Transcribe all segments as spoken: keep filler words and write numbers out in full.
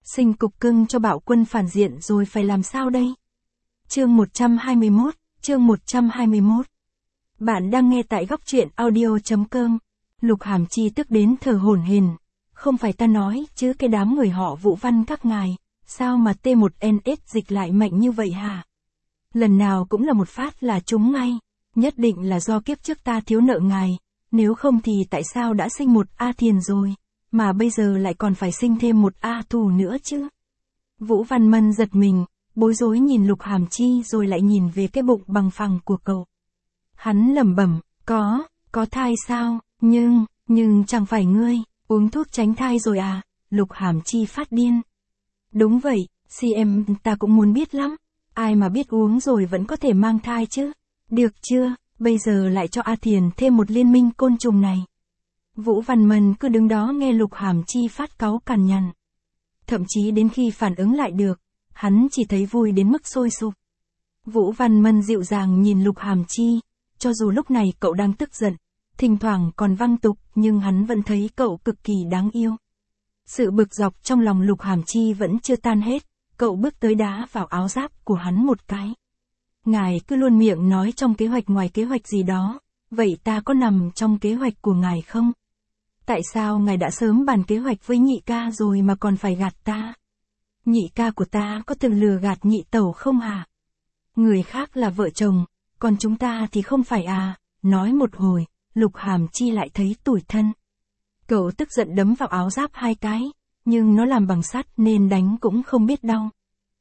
Sinh cục cưng cho Bạo Quân phản diện rồi phải làm sao đây? Chương một trăm hai mươi mốt, chương một trăm hai mươi mốt. Bạn đang nghe tại góc truyện audio chấm com. Lục Hàm Chi tức đến thở hổn hển. Không phải ta nói chứ cái đám người họ Vũ Văn các ngài, sao mà T một N S dịch lại mạnh như vậy hả? Lần nào cũng là một phát là trúng ngay, nhất định là do kiếp trước ta thiếu nợ ngài, nếu không thì tại sao đã sinh một A Thiền rồi, mà bây giờ lại còn phải sinh thêm một A Thù nữa chứ? Vũ Văn Mân giật mình, bối rối nhìn Lục Hàm Chi rồi lại nhìn về cái bụng bằng phẳng của cậu. Hắn lẩm bẩm, có, có thai sao, nhưng, nhưng chẳng phải ngươi, uống thuốc tránh thai rồi à? Lục Hàm Chi phát điên. Đúng vậy, xê em ta cũng muốn biết lắm, ai mà biết uống rồi vẫn có thể mang thai chứ? Được chưa, bây giờ lại cho A Thiền thêm một liên minh côn trùng này. Vũ Văn Mân cứ đứng đó nghe Lục Hàm Chi phát cáu cằn nhằn. Thậm chí đến khi phản ứng lại được, hắn chỉ thấy vui đến mức sôi sục. Vũ Văn Mân dịu dàng nhìn Lục Hàm Chi, cho dù lúc này cậu đang tức giận, thỉnh thoảng còn văng tục, nhưng hắn vẫn thấy cậu cực kỳ đáng yêu. Sự bực dọc trong lòng Lục Hàm Chi vẫn chưa tan hết, cậu bước tới đá vào áo giáp của hắn một cái. Ngài cứ luôn miệng nói trong kế hoạch ngoài kế hoạch gì đó, vậy ta có nằm trong kế hoạch của ngài không? Tại sao ngài đã sớm bàn kế hoạch với nhị ca rồi mà còn phải gạt ta? Nhị ca của ta có từng lừa gạt nhị tẩu không hả? Người khác là vợ chồng, còn chúng ta thì không phải à? Nói một hồi, Lục Hàm Chi lại thấy tủi thân. Cậu tức giận đấm vào áo giáp hai cái, nhưng nó làm bằng sắt nên đánh cũng không biết đau.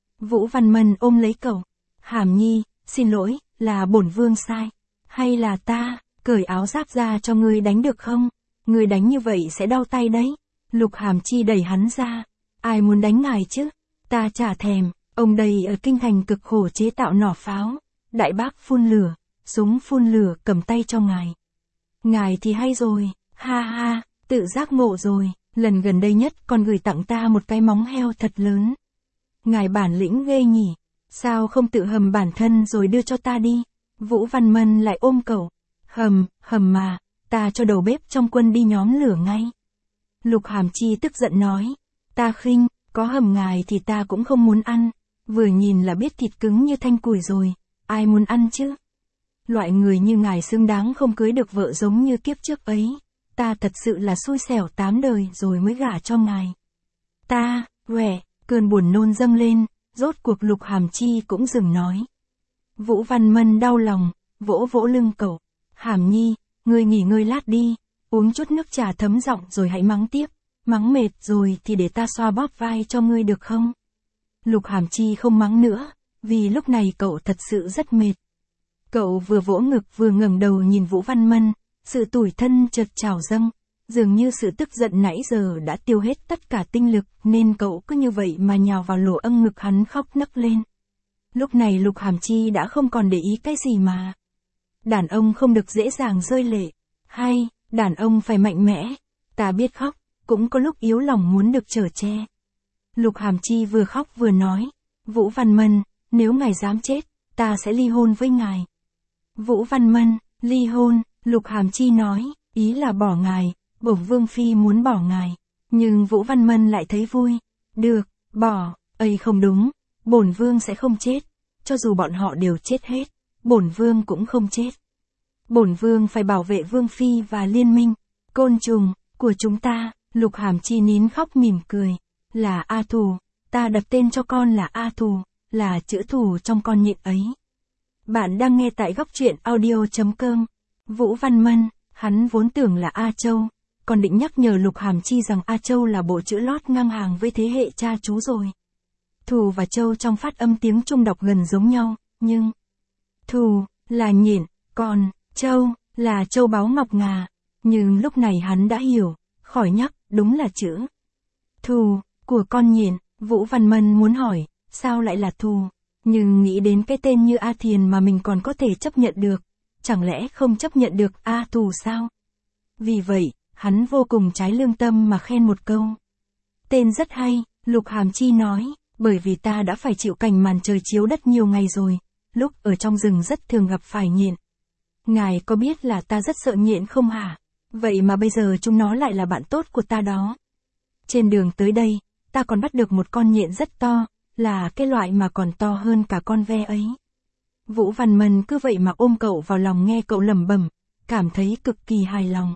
Vũ Văn Mân ôm lấy cậu. Hàm Nhi, xin lỗi, là bổn vương sai. Hay là ta, cởi áo giáp ra cho ngươi đánh được không? Ngươi đánh như vậy sẽ đau tay đấy. Lục Hàm Chi đẩy hắn ra. Ai muốn đánh ngài chứ? Ta chả thèm, ông đây ở kinh thành cực khổ chế tạo nỏ pháo. Đại bác phun lửa, súng phun lửa cầm tay cho ngài. Ngài thì hay rồi, ha ha, tự giác ngộ rồi, lần gần đây nhất còn gửi tặng ta một cái móng heo thật lớn. Ngài bản lĩnh ghê nhỉ, sao không tự hầm bản thân rồi đưa cho ta đi? Vũ Văn Mân lại ôm cậu. Hầm, hầm mà, ta cho đầu bếp trong quân đi nhóm lửa ngay. Lục Hàm Chi tức giận nói, ta khinh, có hầm ngài thì ta cũng không muốn ăn, vừa nhìn là biết thịt cứng như thanh củi rồi, ai muốn ăn chứ? Loại người như ngài xứng đáng không cưới được vợ giống như kiếp trước ấy, ta thật sự là xui xẻo tám đời rồi mới gả cho ngài. Ta, quẻ, cơn buồn nôn dâng lên, rốt cuộc Lục Hàm Chi cũng dừng nói. Vũ Văn Mân đau lòng, vỗ vỗ lưng cậu. Hàm Nhi, ngươi nghỉ ngơi lát đi, uống chút nước trà thấm giọng rồi hãy mắng tiếp, mắng mệt rồi thì để ta xoa bóp vai cho ngươi được không? Lục Hàm Chi không mắng nữa, vì lúc này cậu thật sự rất mệt. Cậu vừa vỗ ngực vừa ngẩng đầu nhìn Vũ Văn Mân, sự tủi thân chợt trào dâng, dường như sự tức giận nãy giờ đã tiêu hết tất cả tinh lực nên cậu cứ như vậy mà nhào vào lỗ âng ngực hắn khóc nấc lên. Lúc này Lục Hàm Chi đã không còn để ý cái gì mà. Đàn ông không được dễ dàng rơi lệ, hay, đàn ông phải mạnh mẽ, ta biết khóc, cũng có lúc yếu lòng muốn được chở che. Lục Hàm Chi vừa khóc vừa nói, Vũ Văn Mân, nếu ngài dám chết, ta sẽ ly hôn với ngài. Vũ Văn Mân, ly hôn, Lục Hàm Chi nói, ý là bỏ ngài, bổn vương phi muốn bỏ ngài. Nhưng Vũ Văn Mân lại thấy vui, được, bỏ, ây không đúng, bổn vương sẽ không chết, cho dù bọn họ đều chết hết, bổn vương cũng không chết. Bổn vương phải bảo vệ vương phi và liên minh, côn trùng, của chúng ta. Lục Hàm Chi nín khóc mỉm cười, là A Thù, ta đặt tên cho con là A Thù, là chữ thù trong con nhện ấy. Bạn đang nghe tại góc truyện audio chấm com. Vũ Văn Mân, hắn vốn tưởng là A Châu, còn định nhắc nhở Lục Hàm Chi rằng A Châu là bộ chữ lót ngang hàng với thế hệ cha chú rồi. Thù và Châu trong phát âm tiếng Trung đọc gần giống nhau, nhưng Thù là nhện, còn Châu là châu báu ngọc ngà. Nhưng lúc này hắn đã hiểu, khỏi nhắc, đúng là chữ thù của con nhện. Vũ Văn Mân muốn hỏi, sao lại là thù? Nhưng nghĩ đến cái tên như A Thiền mà mình còn có thể chấp nhận được, chẳng lẽ không chấp nhận được A Thù sao? Vì vậy, hắn vô cùng trái lương tâm mà khen một câu. Tên rất hay, Lục Hàm Chi nói, bởi vì ta đã phải chịu cảnh màn trời chiếu đất nhiều ngày rồi, lúc ở trong rừng rất thường gặp phải nhện. Ngài có biết là ta rất sợ nhện không hả? Vậy mà bây giờ chúng nó lại là bạn tốt của ta đó. Trên đường tới đây, ta còn bắt được một con nhện rất to, là cái loại mà còn to hơn cả con ve ấy. Vũ Văn Mân cứ vậy mà ôm cậu vào lòng nghe cậu lẩm bẩm, cảm thấy cực kỳ hài lòng.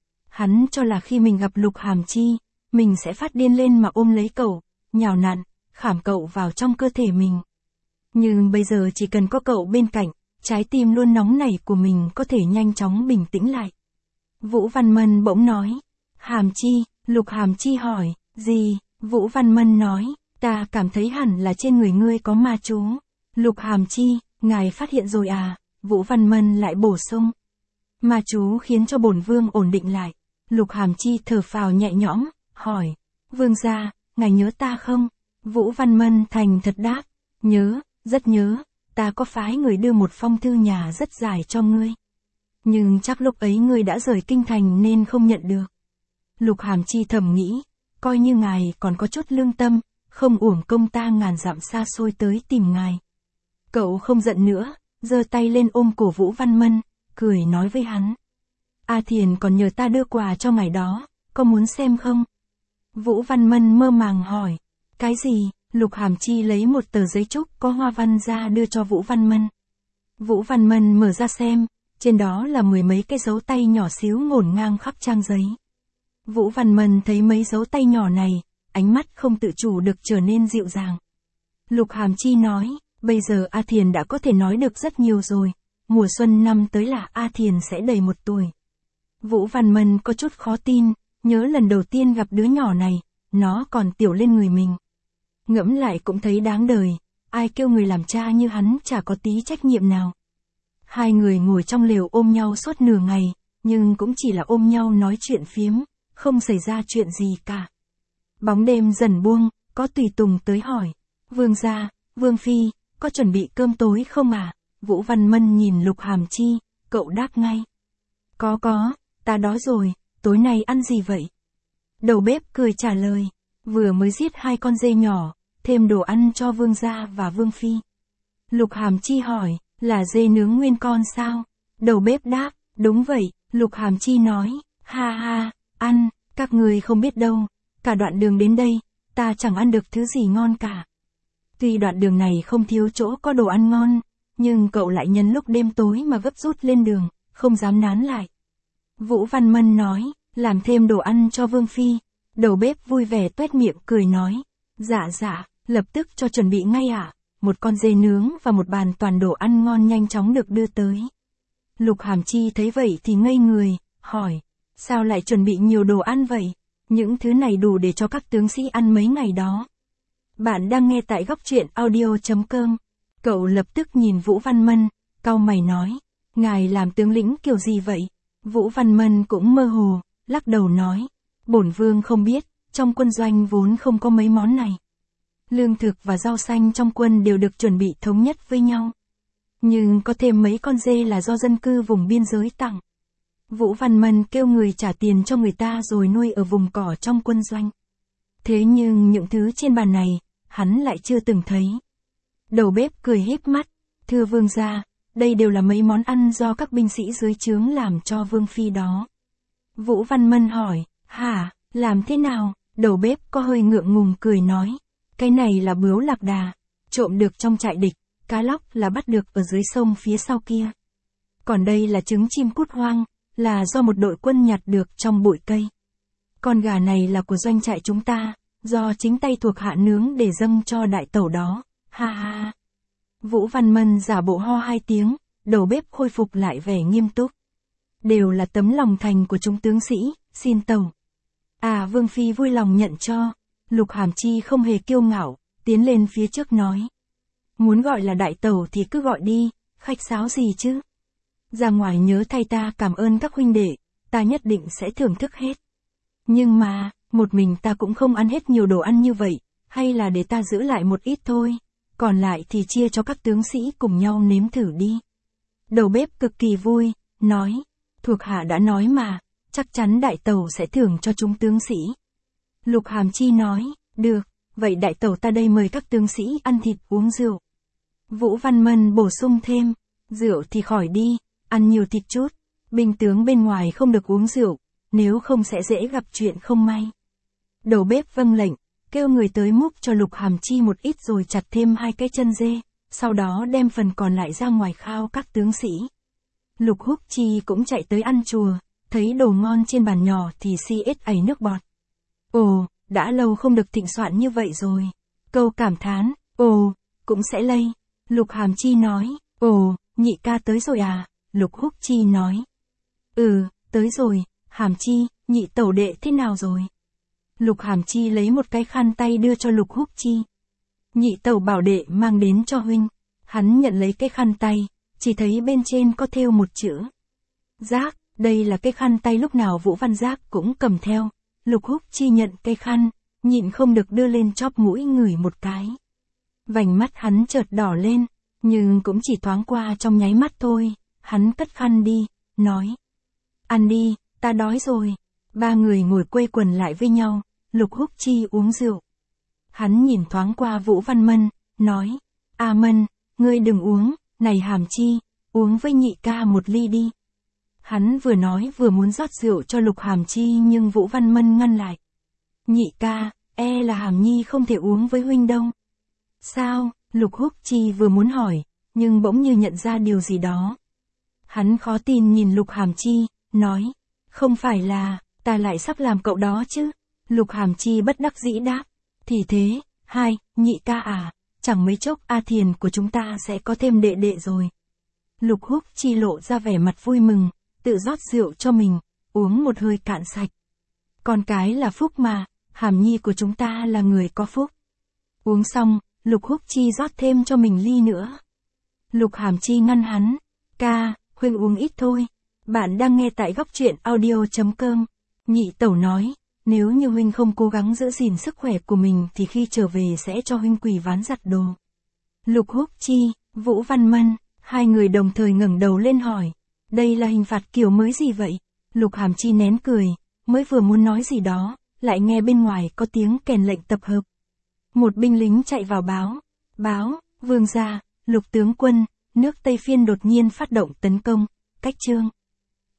Hắn cho là khi mình gặp Lục Hàm Chi, mình sẽ phát điên lên mà ôm lấy cậu, nhào nặn, khảm cậu vào trong cơ thể mình. Nhưng bây giờ chỉ cần có cậu bên cạnh, trái tim luôn nóng nảy của mình có thể nhanh chóng bình tĩnh lại. Vũ Văn Mân bỗng nói, Hàm Chi, Lục Hàm Chi hỏi, gì? Vũ Văn Mân nói, ta cảm thấy hẳn là trên người ngươi có ma chú. Lục Hàm Chi, ngài phát hiện rồi à? Vũ Văn Mân lại bổ sung. Ma chú khiến cho bổn vương ổn định lại. Lục Hàm Chi thở phào nhẹ nhõm, hỏi, vương gia, ngài nhớ ta không? Vũ Văn Mân thành thật đáp, nhớ, rất nhớ, ta có phái người đưa một phong thư nhà rất dài cho ngươi. Nhưng chắc lúc ấy ngươi đã rời kinh thành nên không nhận được. Lục Hàm Chi thầm nghĩ, coi như ngài còn có chút lương tâm, không uổng công ta ngàn dặm xa xôi tới tìm ngài. Cậu không giận nữa, giơ tay lên ôm cổ Vũ Văn Mân, cười nói với hắn. A Thiền còn nhờ ta đưa quà cho ngài đó, có muốn xem không? Vũ Văn Mân mơ màng hỏi, cái gì? Lục Hàm Chi lấy một tờ giấy trúc có hoa văn ra đưa cho Vũ Văn Mân. Vũ Văn Mân mở ra xem, trên đó là mười mấy cái dấu tay nhỏ xíu ngổn ngang khắp trang giấy. Vũ Văn Mân thấy mấy dấu tay nhỏ này, ánh mắt không tự chủ được trở nên dịu dàng. Lục Hàm Chi nói, bây giờ A Thiền đã có thể nói được rất nhiều rồi, mùa xuân năm tới là A Thiền sẽ đầy một tuổi. Vũ Văn Mân có chút khó tin, nhớ lần đầu tiên gặp đứa nhỏ này, nó còn tiểu lên người mình. Ngẫm lại cũng thấy đáng đời, ai kêu người làm cha như hắn chả có tí trách nhiệm nào. Hai người ngồi trong lều ôm nhau suốt nửa ngày, nhưng cũng chỉ là ôm nhau nói chuyện phiếm, không xảy ra chuyện gì cả. Bóng đêm dần buông, có tùy tùng tới hỏi, vương gia, vương phi, có chuẩn bị cơm tối không à? Vũ Văn Mân nhìn Lục Hàm Chi, cậu đáp ngay. Có có, ta đói rồi, tối nay ăn gì vậy? Đầu bếp cười trả lời, vừa mới giết hai con dê nhỏ, thêm đồ ăn cho vương gia và vương phi. Lục Hàm Chi hỏi, là dê nướng nguyên con sao? Đầu bếp đáp, đúng vậy. Lục Hàm Chi nói, ha ha, ăn, các người không biết đâu, cả đoạn đường đến đây, ta chẳng ăn được thứ gì ngon cả. Tuy đoạn đường này không thiếu chỗ có đồ ăn ngon, nhưng cậu lại nhân lúc đêm tối mà gấp rút lên đường, không dám nán lại. Vũ Văn Mân nói, làm thêm đồ ăn cho vương phi. Đầu bếp vui vẻ tuét miệng cười nói, dạ dạ, lập tức cho chuẩn bị ngay ạ. À? Một con dê nướng và một bàn toàn đồ ăn ngon nhanh chóng được đưa tới. Lục Hàm Chi thấy vậy thì ngây người, hỏi, sao lại chuẩn bị nhiều đồ ăn vậy? Những thứ này đủ để cho các tướng sĩ ăn mấy ngày đó. Bạn đang nghe tại góc truyện audio chấm com. Cậu lập tức nhìn Vũ Văn Mân, cau mày nói, ngài làm tướng lĩnh kiểu gì vậy? Vũ Văn Mân cũng mơ hồ, lắc đầu nói, bổn vương không biết, trong quân doanh vốn không có mấy món này. Lương thực và rau xanh trong quân đều được chuẩn bị thống nhất với nhau. Nhưng có thêm mấy con dê là do dân cư vùng biên giới tặng. Vũ Văn Mân kêu người trả tiền cho người ta rồi nuôi ở vùng cỏ trong quân doanh. Thế nhưng những thứ trên bàn này, hắn lại chưa từng thấy. Đầu bếp cười híp mắt, thưa vương gia, đây đều là mấy món ăn do các binh sĩ dưới trướng làm cho vương phi đó. Vũ Văn Mân hỏi, hả, làm thế nào? Đầu bếp có hơi ngượng ngùng cười nói, cái này là bướu lạc đà, trộm được trong trại địch, cá lóc là bắt được ở dưới sông phía sau kia. Còn đây là trứng chim cút hoang, là do một đội quân nhặt được trong bụi cây. Con gà này là của doanh trại chúng ta, do chính tay thuộc hạ nướng để dâng cho đại tẩu đó, ha ha. Vũ Văn Mân giả bộ ho hai tiếng, đầu bếp khôi phục lại vẻ nghiêm túc. Đều là tấm lòng thành của chúng tướng sĩ, xin tẩu. À vương phi vui lòng nhận cho. Lục Hàm Chi không hề kiêu ngạo, tiến lên phía trước nói. Muốn gọi là đại tẩu thì cứ gọi đi, khách sáo gì chứ. Ra ngoài nhớ thay ta cảm ơn các huynh đệ, ta nhất định sẽ thưởng thức hết. Nhưng mà, một mình ta cũng không ăn hết nhiều đồ ăn như vậy, hay là để ta giữ lại một ít thôi, còn lại thì chia cho các tướng sĩ cùng nhau nếm thử đi. Đầu bếp cực kỳ vui, nói, thuộc hạ đã nói mà, chắc chắn đại tẩu sẽ thưởng cho chúng tướng sĩ. Lục Hàm Chi nói, được, vậy đại tẩu ta đây mời các tướng sĩ ăn thịt uống rượu. Vũ Văn Mân bổ sung thêm, rượu thì khỏi đi, ăn nhiều thịt chút, binh tướng bên ngoài không được uống rượu, nếu không sẽ dễ gặp chuyện không may. Đầu bếp vâng lệnh, kêu người tới múc cho Lục Hàm Chi một ít rồi chặt thêm hai cái chân dê, sau đó đem phần còn lại ra ngoài khao các tướng sĩ. Lục Húc Chi cũng chạy tới ăn chùa, thấy đồ ngon trên bàn nhỏ thì si ết ảy nước bọt. Ồ, đã lâu không được thịnh soạn như vậy rồi. Câu cảm thán, ồ, cũng sẽ lây. Lục Hàm Chi nói, ồ, nhị ca tới rồi à? Lục Húc Chi nói. Ừ, tới rồi, Hàm Chi, nhị tẩu đệ thế nào rồi? Lục Hàm Chi lấy một cái khăn tay đưa cho Lục Húc Chi. Nhị tẩu bảo đệ mang đến cho huynh. Hắn nhận lấy cái khăn tay, chỉ thấy bên trên có thêu một chữ. Giác, đây là cái khăn tay lúc nào Vũ Văn Giác cũng cầm theo. Lục Húc Chi nhận cái khăn, nhịn không được đưa lên chóp mũi ngửi một cái. Vành mắt hắn chợt đỏ lên, nhưng cũng chỉ thoáng qua trong nháy mắt thôi. Hắn cất khăn đi, nói. Ăn đi, ta đói rồi. Ba người ngồi quây quần lại với nhau, Lục Húc Chi uống rượu. Hắn nhìn thoáng qua Vũ Văn Mân, nói. À Mân, ngươi đừng uống, này Hàm Chi, uống với nhị ca một ly đi. Hắn vừa nói vừa muốn rót rượu cho Lục Hàm Chi nhưng Vũ Văn Mân ngăn lại. Nhị ca, e là Hàm Nhi không thể uống với huynh đâu. Sao? Lục Húc Chi vừa muốn hỏi, nhưng bỗng như nhận ra điều gì đó. Hắn khó tin nhìn Lục Hàm Chi, nói, không phải là, ta lại sắp làm cậu đó chứ? Lục Hàm Chi bất đắc dĩ đáp, thì thế, hai, nhị ca à, chẳng mấy chốc A Thiền của chúng ta sẽ có thêm đệ đệ rồi. Lục Húc Chi lộ ra vẻ mặt vui mừng, tự rót rượu cho mình, uống một hơi cạn sạch. Con cái là phúc mà, Hàm Nhi của chúng ta là người có phúc. Uống xong, Lục Húc Chi rót thêm cho mình ly nữa. Lục Hàm Chi ngăn hắn, ca, huynh uống ít thôi. Bạn đang nghe tại góc truyện audio chấm com. Nhị tẩu nói, nếu như huynh không cố gắng giữ gìn sức khỏe của mình thì khi trở về sẽ cho huynh quỳ ván giặt đồ. Lục Húc Chi, Vũ Văn Mân, hai người đồng thời ngẩng đầu lên hỏi, đây là hình phạt kiểu mới gì vậy? Lục Hàm Chi nén cười, mới vừa muốn nói gì đó, lại nghe bên ngoài có tiếng kèn lệnh tập hợp. Một binh lính chạy vào báo, báo, vương gia, Lục tướng quân, nước Tây Phiên đột nhiên phát động tấn công, cách chương.